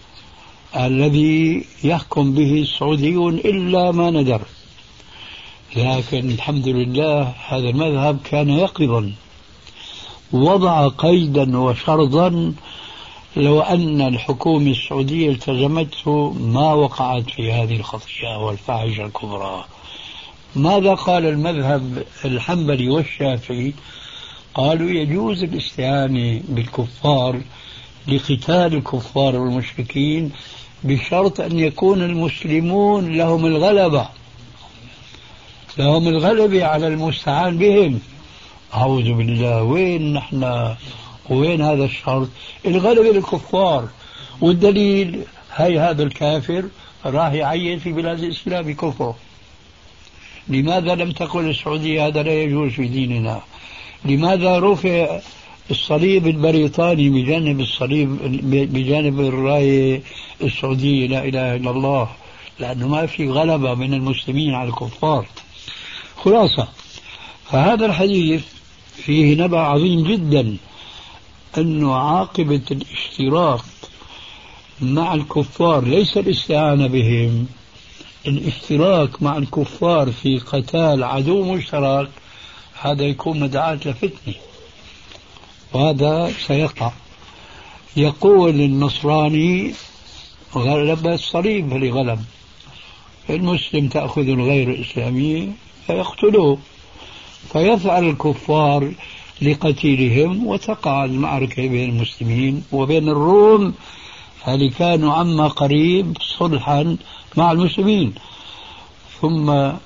الذي يحكم به السعوديون إلا ما ندر، لكن الحمد لله هذا المذهب كان يقظا، وضع قيدا وشرطا لو أن الحكومة السعودية التزمته ما وقعت في هذه الخطيئة والفاحشة الكبرى. ماذا قال المذهب الحنبلي والشافعي؟ قالوا يجوز الاستعانة بالكفار لقتال الكفار والمشركين بشرط أن يكون المسلمون لهم الغلبة، لهم الغلبة على المستعان بهم. أعوذ بالله، وين نحن وين هذا الشرط؟ الغلبة للكفار، والدليل هي هذا الكافر راح يعين في بلاد الإسلام بكفره. لماذا لم تقل السعودية هذا لا يجوز في ديننا؟ لماذا رفع الصليب البريطاني بجانب الصليب بجانب الراية السعودية؟ لا إله إلا الله، لأنه ما في غلبة من المسلمين على الكفار. خلاصة، فهذا الحديث فيه نبأ عظيم جدا، أنه عاقبة الاشتراك مع الكفار ليس الاستعانة بهم، الاشتراك مع الكفار في قتال عدو مشترك هذا يكون مدعاة لفتنة، وهذا سيقع. يقول النصراني غلب الصليب فلغلب، المسلم تأخذ الغير الإسلامي فيقتلوه، فيفعل الكفار لقتيلهم وتقع المعركة بين المسلمين وبين الروم، هل كانوا عما قريب صلحا مع المسلمين. ثم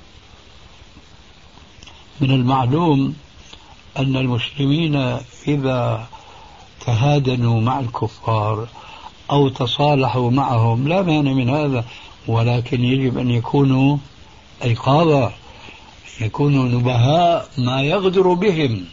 من المعلوم أن المسلمين إذا تهادنوا مع الكفار أو تصالحوا معهم لا مانع من هذا، ولكن يجب أن يكونوا أيقاظة، يكونوا نبهاء ما يغدر بهم.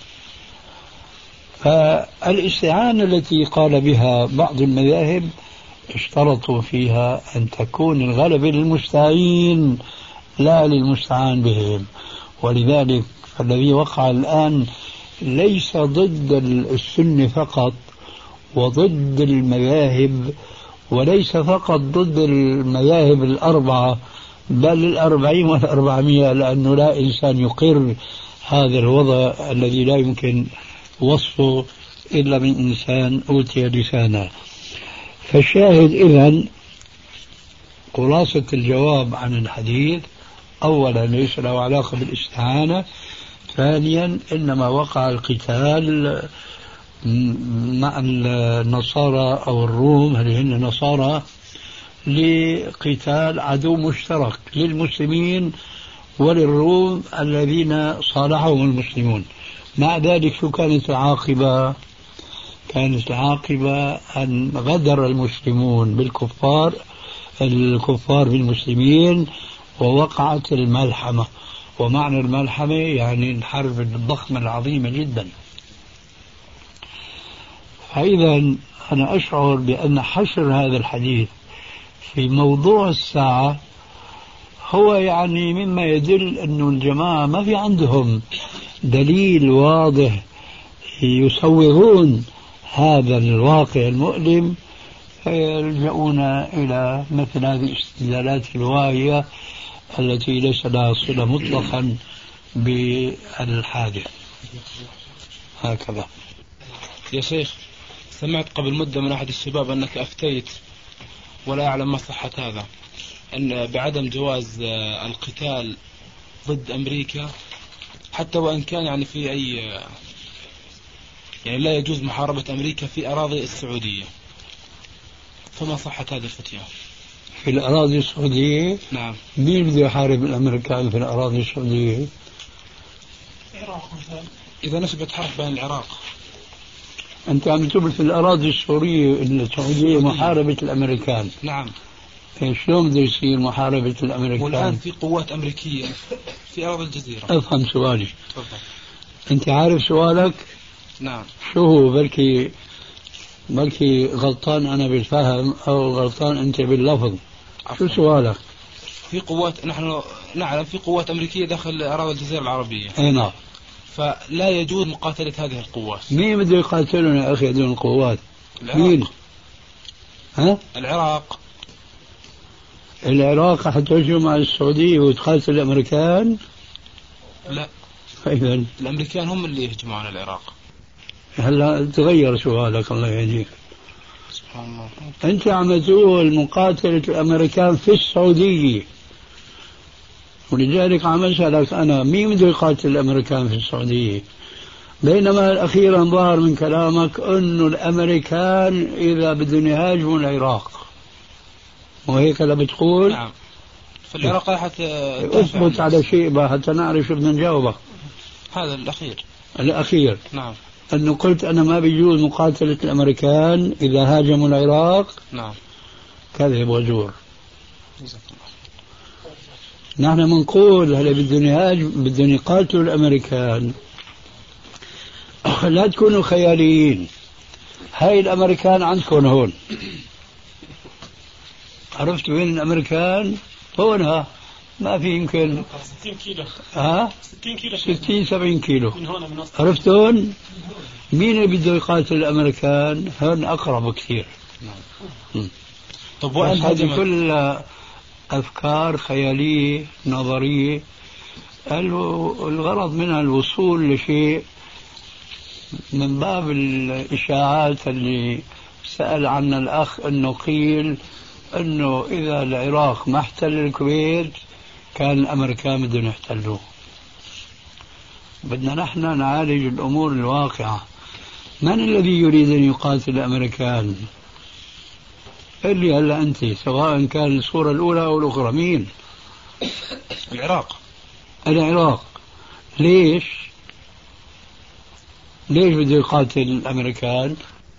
فالاستعانة التي قال بها بعض المذاهب اشترطوا فيها أن تكون الغلبة للمستعين لا للمستعان بهم، ولذلك فالذي وقع الآن ليس ضد السنة فقط وضد المذاهب، وليس فقط ضد المذاهب الأربعة، بل 40 و400، لأنه لا إنسان يقر هذا الوضع الذي لا يمكن وصفه إلا من إنسان أوتي لسانا. فالشاهد إذن خلاصة الجواب عن الحديث: أولا ليس له علاقة بالاستعانة، ثانيا إنما وقع القتال مع النصارى أو الروم، هل هن نصارى، لقتال عدو مشترك للمسلمين وللروم الذين صالحهم المسلمون. مع ذلك شو كانت العاقبة؟ كانت العاقبة أن غدر المسلمون بالكفار، الكفار بالمسلمين، ووقعت الملحمة. ومعنى الملحمة يعني الحرب الضخمة العظيمة جدا. فإذا أنا أشعر بأن حشر هذا الحديث في موضوع الساعة هو يعني مما يدل أن الجماعة ما في عندهم دليل واضح يسوغون هذا الواقع المؤلم، فيلجؤون إلى مثل هذه الاستدلالات الواهية التي ليس لها صلة مطلقا بالحادث. هكذا.
يا شيخ، سمعت قبل مدة من أحد الشباب أنك أفتيت، ولا أعلم ما صحة هذا، أن بعدم جواز القتال ضد أمريكا، حتى وإن كان يعني في أي يعني لا يجوز محاربة أمريكا في أراضي السعودية، فما صحة هذه الفتية؟
في الأراضي السعودية؟
نعم.
مين بده يحارب الأمريكان في الأراضي السعودية؟
العراق مثلا، إذا نشبت حرب بين العراق.
أنت عم تقول في الأراضي السعودية محاربة الأمريكان.
نعم.
شلون بده يصير محاربة الأمريكان؟
والآن في قوات أمريكية في أراضي الجزيرة.
أفهم سؤالي.
تفضل.
أنت عارف سؤالك؟
نعم.
شو هو؟ بلكي غلطان أنا بالفهم أو غلطان أنت باللفظ. شو سؤالك؟
في قوات، نحن نعلم في قوات أمريكية داخل أراضي الجزيرة العربية.
أي نعم.
فلا يجوز مقاتلة هذه القوات.
مين بده يقاتلون يا أخي هذول القوات؟ مين؟ ها؟ العراق حتهجم على السعودية وتقاتل الأمريكان؟
لا.
إذن
الأمريكان هم اللي يهجمون على العراق.
هلا تغير سؤالك الله يهديك.
سبحان الله.
أنت عم تقول مقاتلة الأمريكان في السعودية، ولذلك عم أسألك أنا مين بده يقاتل الأمريكان في السعودية؟ بينما أخيرا ظهر من كلامك أنه الأمريكان إذا بدهم يهاجموا العراق، وهيك لا بتقول؟
نعم. في العراق حتى
أثبت على شيء بقى حتى نعرف شو بدنا نجاوبك.
هذا
الأخير.
نعم.
أنه قلت أنا ما بيجوز مقاتلة الأمريكان إذا هاجموا العراق.
نعم.
كذب وزور. نحن منقول هلا بدهم يقاتلوا الأمريكان. لا تكونوا خياليين، هاي الأمريكان عندكم هون، عرفت وين الأمريكان؟ هونها، ما في يمكن
60 كيلو.
60 كيلو 60-70 كيلو من هون، من عرفتون؟ مين اللي بده يقاتل الأمريكان؟ هون أقرب كثير.
طب وين
هذه كل أفكار خيالية نظرية الغرض منها الوصول لشيء من باب الإشاعات اللي سأل عنها الأخ أنه قيل أنه إذا العراق ما احتل الكويت كان الأمريكان بدهم يحتلوه. بدنا نحن نعالج الأمور الواقعة. من الذي يريد أن يقاتل الأمريكان؟ اللي هلا أنت سواء كان الصورة الأولى أو الأخرى مين؟ العراق. ليش بده يقاتل الأمريكان؟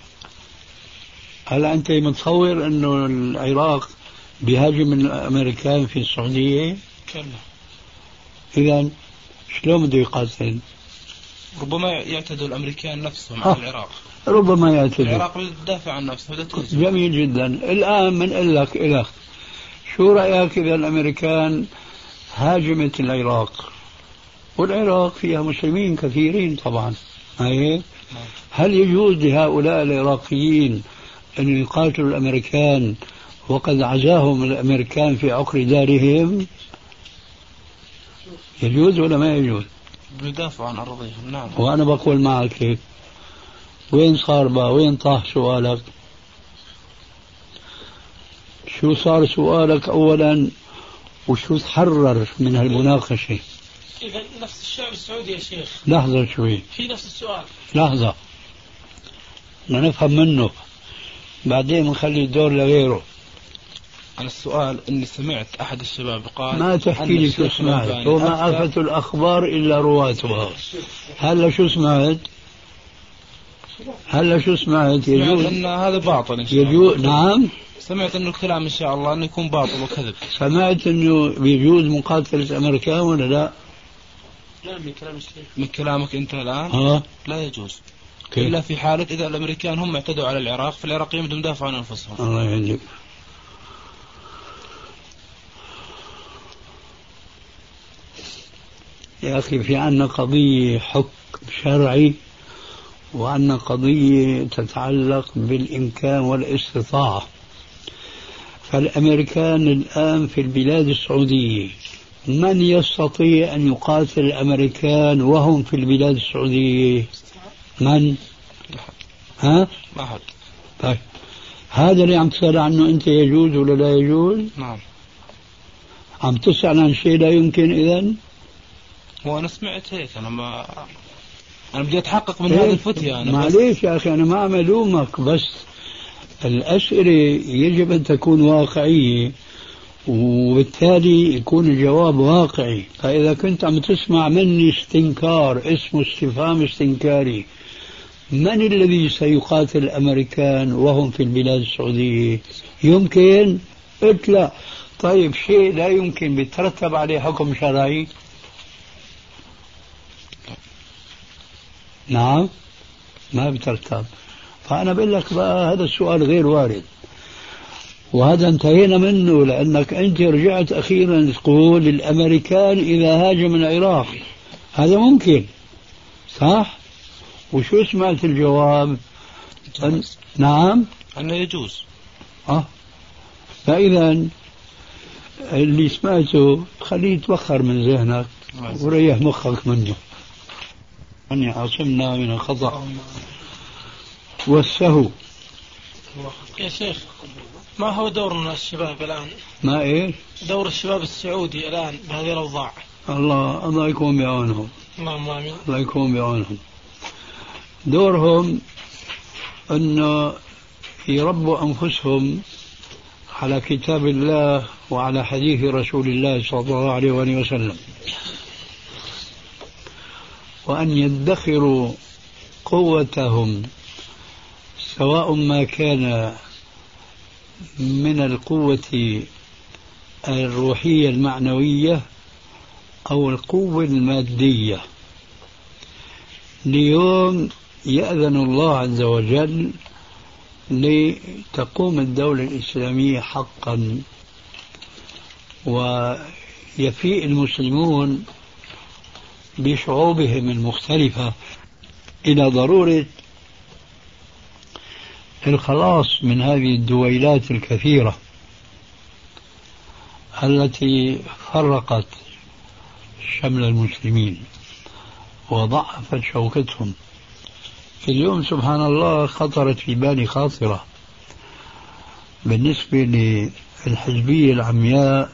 هل أنت متصور أنه العراق بيهاجم الأمريكان في السعودية؟
كلا.
إذا شلون بده يقاتل؟
ربما يعتدوا الأمريكان نفسهم على العراق.
ربما يعتدوا.
العراق بتدافع عن نفسه.
جميل جدا. الآن بنقول لك شو رأيك إذا الأمريكان هاجمت العراق والعراق فيها مسلمين كثيرين طبعا، هل يجوز لهؤلاء العراقيين أن يقاتلوا الأمريكان وقد عزاهم الأمريكان في عقر دارهم؟ يجوز ولا ما يجوز؟
بيدافعوا عن أراضيهم. نعم.
وأنا بقول معك هيك. وين صار بقى؟ وين طاح سؤالك؟ شو صار سؤالك أولا وشو تحرر من هالمناقشة؟
إذا نفس الشعب السعودي يا شيخ.
لحظة شوي.
في نفس السؤال.
لحظة نفهم منه بعدين نخلي الدور لغيره.
أنا السؤال إني سمعت أحد الشباب قال
ما تحكي لي شو سمعت، وما آفة الأخبار إلا رواتها. هلا شو سمعت؟ يجوز
أن هذا باطل إن شاء الله.
نعم
سمعت أنه الكلام إن شاء الله أنه يكون باطل وكذب.
سمعت أنه يجوز مقاتلة الأمريكان ولا لا؟
لا من كلام الشيخ.
من كلامك أنت الآن لا يجوز. إلا في حالة إذا الأمريكان هم اعتدوا على العراق فالعراقيين بدهم يدافعوا عن أنفسهم.
الله يهديك. يا أخي في عنا قضية حكم شرعي وعنا قضية تتعلق بالإمكان والاستطاعة. فالأمريكان الآن في البلاد السعودية من يستطيع أن يقاتل الأمريكان وهم في البلاد السعودية؟ من؟
ما حد.
طيب هذا اللي عم تسأل عنه أنت يجوز ولا لا يجوز؟
نعم.
عم تسأل عن شيء لا يمكن إذن؟
وأنا سمعت هيك. أنا بدي أتحقق من هذه الفتية.
معليش يا أخي أنا ما عم ألومك، بس الأسئلة يجب أن تكون واقعية وبالتالي يكون الجواب واقعي. فإذا كنت عم تسمع مني استنكار اسمه استفهام استنكاري، من الذي سيقاتل الأمريكان وهم في البلاد السعودية؟ يمكن؟ قلت لا. طيب شيء لا يمكن بيترتب عليه حكم شرعي؟ نعم ما بترتب. فأنا بقول لك بقى هذا السؤال غير وارد وهذا انتهينا منه، لأنك أنت رجعت أخيرا تقول الأمريكان إذا هاجم العراق هذا ممكن صح؟ وشو سمعت الجواب؟ نعم
أنه يجوز.
فإذا اللي سمعته خليه يتبخر من ذهنك وريح مخك منه. أن يعصمنا من الخطأ والسهو.
يا شيخ ما هو دورنا الشباب الآن؟
ما إيش؟
دور الشباب السعودي الآن بهذه الأوضاع.
الله يكون بعونهم.
اللهم آمين.
الله يكون بعونهم. دورهم أن يربوا أنفسهم على كتاب الله وعلى حديث رسول الله صلى الله عليه وسلم، وأن يدخروا قوتهم سواء ما كان من القوة الروحية المعنوية أو القوة المادية، ليوم يأذن الله عز وجل لتقوم الدولة الإسلامية حقا ويفيء المسلمون بشعوبهم المختلفة إلى ضرورة الخلاص من هذه الدويلات الكثيرة. التي فرقت شمل المسلمين وضعفت شوكتهم. اليوم سبحان الله خطرت في بالي خاطرة بالنسبة للحزبية العمياء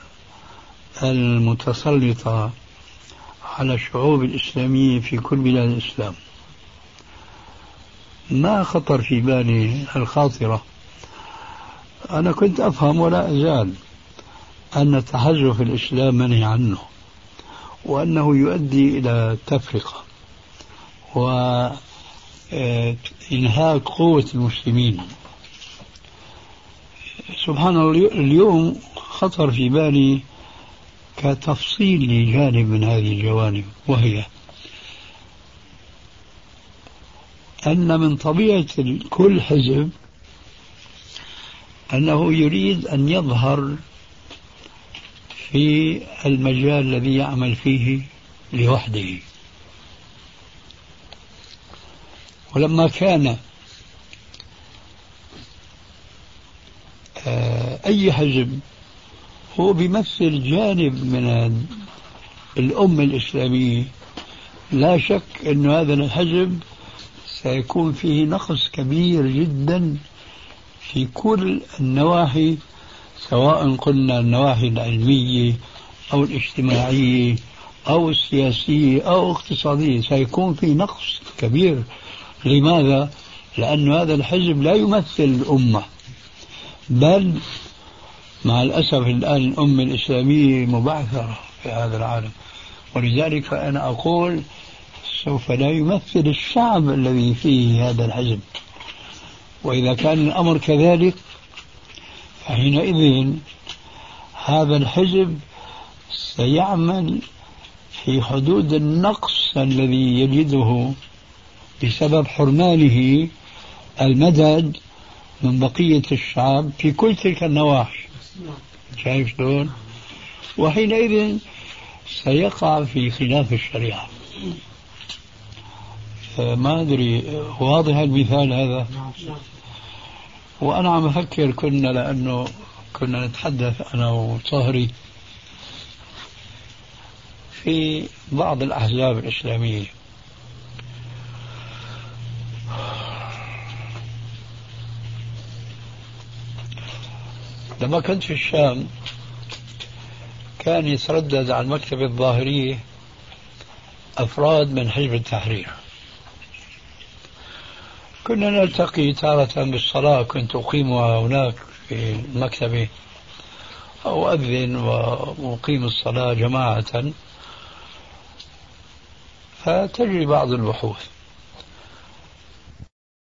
المتسلطة على الشعوب الإسلامية في كل بلاد الإسلام. ما خطر في بالي الخاطرة. أنا كنت أفهم ولا أزال أن تحزب الإسلام منهي عنه، وأنه يؤدي إلى التفرقة وإنهاك قوة المسلمين. سبحان الله اليوم خطر في بالي كتفصيل لجانب من هذه الجوانب، وهي أن من طبيعة كل حزب أنه يريد أن يظهر في المجال الذي يعمل فيه لوحده. ولما كان أي حزب هو بيمثل جانب من الأمة الإسلامية، لا شك أن هذا الحزب سيكون فيه نقص كبير جدا في كل النواحي، سواء قلنا النواحي العلمية أو الاجتماعية أو السياسية أو الاقتصادية، سيكون في نقص كبير. لماذا؟ لأن هذا الحزب لا يمثل الأمة، بل مع الأسف الآن الأمة الإسلامية مبعثرة في هذا العالم، ولذلك أنا أقول سوف لا يمثل الشعب الذي فيه هذا الحزب. وإذا كان الأمر كذلك فحينئذ هذا الحزب سيعمل في حدود النقص الذي يجده بسبب حرمانه المدد من بقية الشعب في كل تلك النواحي. شايف شلون؟ وحينئذ سيقع في خلاف الشريعة. ما أدري واضح المثال هذا؟ وأنا عم أفكر لأنه كنا نتحدث أنا وصهري في بعض الأحزاب الإسلامية. لما كنت في الشام كان يتردد على المكتبة الظاهرية أفراد من حزب التحرير. كنا نلتقي تارة بالصلاة، كنت أقيمها هناك في المكتبة أو أذن وأقيم الصلاة جماعة، فتجري بعض البحوث.